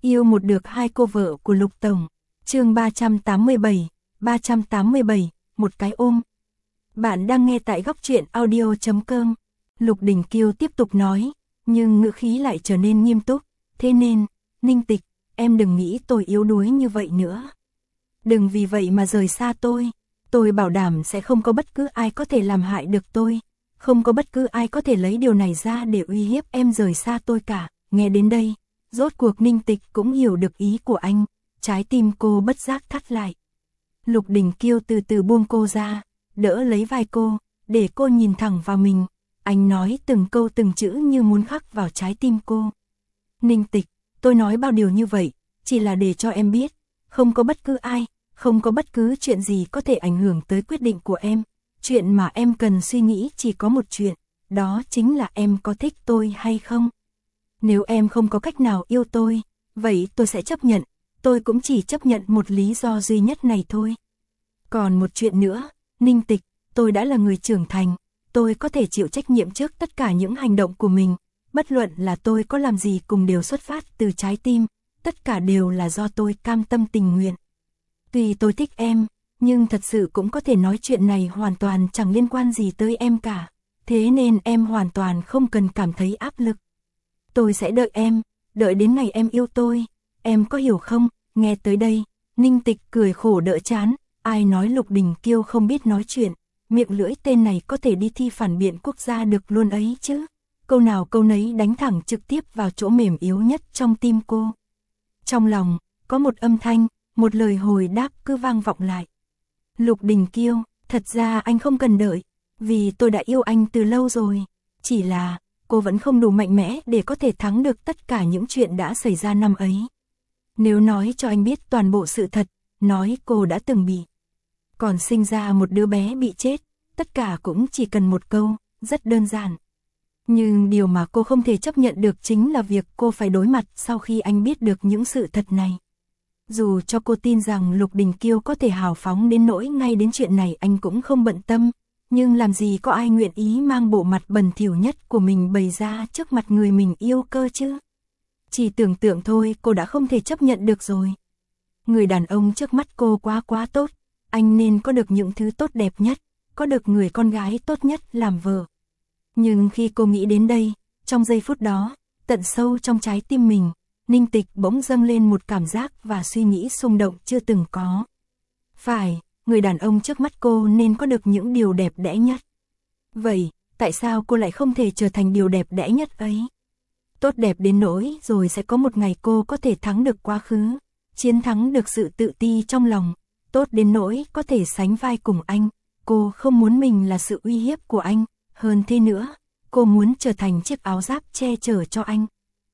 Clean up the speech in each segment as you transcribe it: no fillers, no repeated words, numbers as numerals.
Yêu một được hai cô vợ của Lục Tổng. Chương 387, một cái ôm. Bạn đang nghe tại góc truyện audio.com. Lục Đình Kiêu tiếp tục nói, nhưng ngữ khí lại trở nên nghiêm túc. Thế nên, Ninh Tịch, em đừng nghĩ tôi yếu đuối như vậy nữa. Đừng vì vậy mà rời xa tôi. Tôi bảo đảm sẽ không có bất cứ ai có thể làm hại được tôi. Không có bất cứ ai có thể lấy điều này ra để uy hiếp em rời xa tôi cả. Nghe đến đây, rốt cuộc Ninh Tịch cũng hiểu được ý của anh. Trái tim cô bất giác thắt lại. Lục Đình Kiêu từ từ buông cô ra, đỡ lấy vai cô, để cô nhìn thẳng vào mình. Anh nói từng câu từng chữ như muốn khắc vào trái tim cô. Ninh Tịch, tôi nói bao điều như vậy, chỉ là để cho em biết, không có bất cứ ai, không có bất cứ chuyện gì có thể ảnh hưởng tới quyết định của em. Chuyện mà em cần suy nghĩ chỉ có một chuyện, đó chính là em có thích tôi hay không. Nếu em không có cách nào yêu tôi, vậy tôi sẽ chấp nhận, tôi cũng chỉ chấp nhận một lý do duy nhất này thôi. Còn một chuyện nữa, Ninh Tịch, tôi đã là người trưởng thành, tôi có thể chịu trách nhiệm trước tất cả những hành động của mình, bất luận là tôi có làm gì cùng đều xuất phát từ trái tim, tất cả đều là do tôi cam tâm tình nguyện. Tuy tôi thích em, nhưng thật sự cũng có thể nói chuyện này hoàn toàn chẳng liên quan gì tới em cả, thế nên em hoàn toàn không cần cảm thấy áp lực. Tôi sẽ đợi em, đợi đến ngày em yêu tôi, em có hiểu không? Nghe tới đây, Ninh Tịch cười khổ đỡ chán, ai nói Lục Đình Kiêu không biết nói chuyện, miệng lưỡi tên này có thể đi thi phản biện quốc gia được luôn ấy chứ. Câu nào câu nấy đánh thẳng trực tiếp vào chỗ mềm yếu nhất trong tim cô. Trong lòng, có một âm thanh, một lời hồi đáp cứ vang vọng lại. Lục Đình Kiêu, thật ra anh không cần đợi, vì tôi đã yêu anh từ lâu rồi, chỉ là cô vẫn không đủ mạnh mẽ để có thể thắng được tất cả những chuyện đã xảy ra năm ấy. Nếu nói cho anh biết toàn bộ sự thật, nói cô đã từng bị còn sinh ra một đứa bé bị chết, tất cả cũng chỉ cần một câu, rất đơn giản. Nhưng điều mà cô không thể chấp nhận được chính là việc cô phải đối mặt sau khi anh biết được những sự thật này. Dù cho cô tin rằng Lục Đình Kiêu có thể hào phóng đến nỗi ngay đến chuyện này anh cũng không bận tâm, nhưng làm gì có ai nguyện ý mang bộ mặt bẩn thỉu nhất của mình bày ra trước mặt người mình yêu cơ chứ. Chỉ tưởng tượng thôi cô đã không thể chấp nhận được rồi. Người đàn ông trước mắt cô quá tốt, anh nên có được những thứ tốt đẹp nhất, có được người con gái tốt nhất làm vợ. Nhưng khi cô nghĩ đến đây, trong giây phút đó, tận sâu trong trái tim mình, Ninh Tịch bỗng dâng lên một cảm giác và suy nghĩ xung động chưa từng có. Phải, người đàn ông trước mắt cô nên có được những điều đẹp đẽ nhất. Vậy, tại sao cô lại không thể trở thành điều đẹp đẽ nhất ấy? Tốt đẹp đến nỗi rồi sẽ có một ngày cô có thể thắng được quá khứ, chiến thắng được sự tự ti trong lòng, tốt đến nỗi có thể sánh vai cùng anh. Cô không muốn mình là sự uy hiếp của anh, hơn thế nữa, cô muốn trở thành chiếc áo giáp che chở cho anh.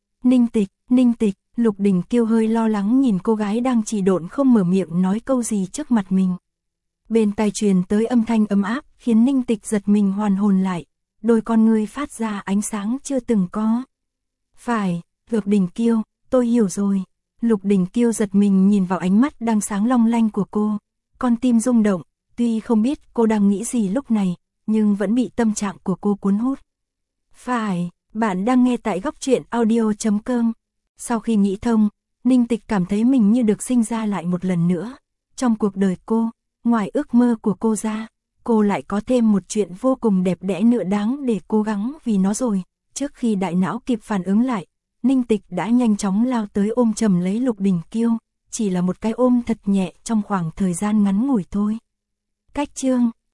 Ninh Tịch, Lục Đình Kiêu hơi lo lắng nhìn cô gái đang chỉ độn không mở miệng nói câu gì trước mặt mình. Bên tai truyền tới âm thanh ấm áp khiến Ninh Tịch giật mình hoàn hồn lại, đôi con ngươi phát ra ánh sáng chưa từng có. Phải, Lục Đình Kiêu, tôi hiểu rồi. Lục Đình Kiêu giật mình nhìn vào ánh mắt đang sáng long lanh của cô, con tim rung động, tuy không biết cô đang nghĩ gì lúc này, nhưng vẫn bị tâm trạng của cô cuốn hút. Phải, bạn đang nghe tại góc truyện audio.com. Sau khi nghĩ thông, Ninh Tịch cảm thấy mình như được sinh ra lại một lần nữa. Trong cuộc đời cô, ngoài ước mơ của cô ra, cô lại có thêm một chuyện vô cùng đẹp đẽ nữa đáng để cố gắng vì nó rồi. Trước khi đại não kịp phản ứng lại, Ninh Tịch đã nhanh chóng lao tới ôm chầm lấy Lục Đình Kiêu, chỉ là một cái ôm thật nhẹ trong khoảng thời gian ngắn ngủi thôi. Cách chương